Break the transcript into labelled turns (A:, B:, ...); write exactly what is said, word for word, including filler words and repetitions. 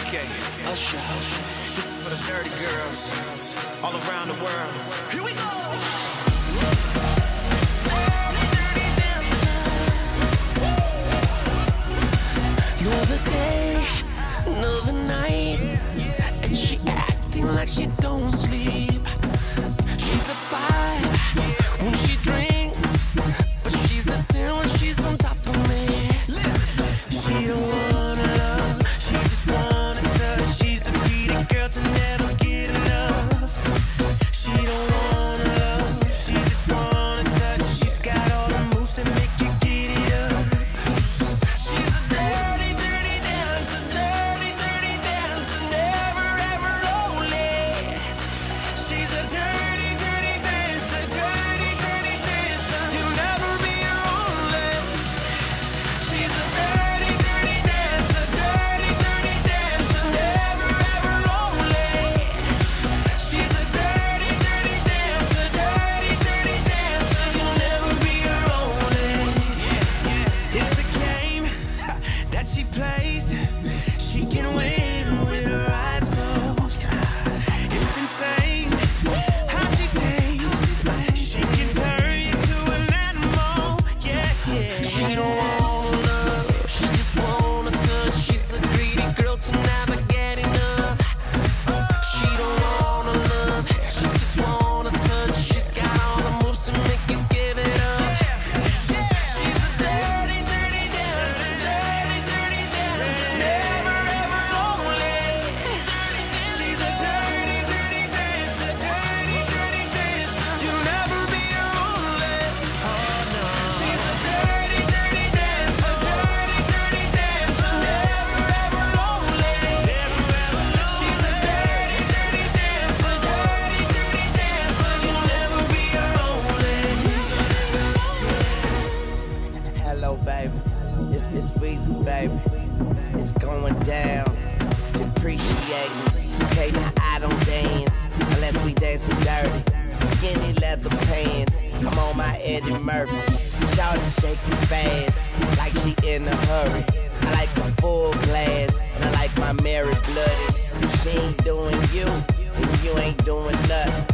A: Okay, Usher, this is for the dirty girls all around the world. Here we go!
B: Another day, another night, and she acting like she don't sleep. She's a five when she drinks, but she's a ten when she's on top of me. She don't wanna love, she just wanna touch. She's a greedy girl to never get enough. She don't wanna love, she just wanna touch. She's got all the moves that make you get it up. She's a dirty, dirty dancer, dirty, dirty dancer, never ever lonely. She's a dirty, dirty dancer, dirty, dirty dancer, you'll never be lonely. She's a dirty, dirty dancer, dirty, dirty dancer, never ever lonely. She's a dirty, dirty dancer, dirty, dirty dancer, you'll never be lonely. It's a game that she plays. She can win with her eyes closed. It's insane how she tastes. She can turn you to an animal. Yeah, yeah. She don't wanna love, she just wanna touch. She's a greedy girl to never get enough. She don't wanna love, she just wanna touch. She's got all the moves to make you give it up. She's a dirty, dirty dancer, dirty, dirty dancer, never ever lonely. She's a dirty, dirty dancer, dirty, dirty dancer, you'll never be lonely. Oh no. She's a dirty, dirty dancer, dirty, dirty dancer, never ever lonely. She's a dirty, dirty dancer, dirty, dirty dancer, you'll never be lonely.
C: Hello, baby. It's Miss Weezy, baby. It's going down. Depreciating. Okay, now I don't dance unless we dancing dirty. Skinny leather pants. I'm on my Eddie Murphy. Shawty shaking fast like she in a hurry. I like a full glass and I like my Mary blooded. If she ain't doing you, then you ain't doing nothing.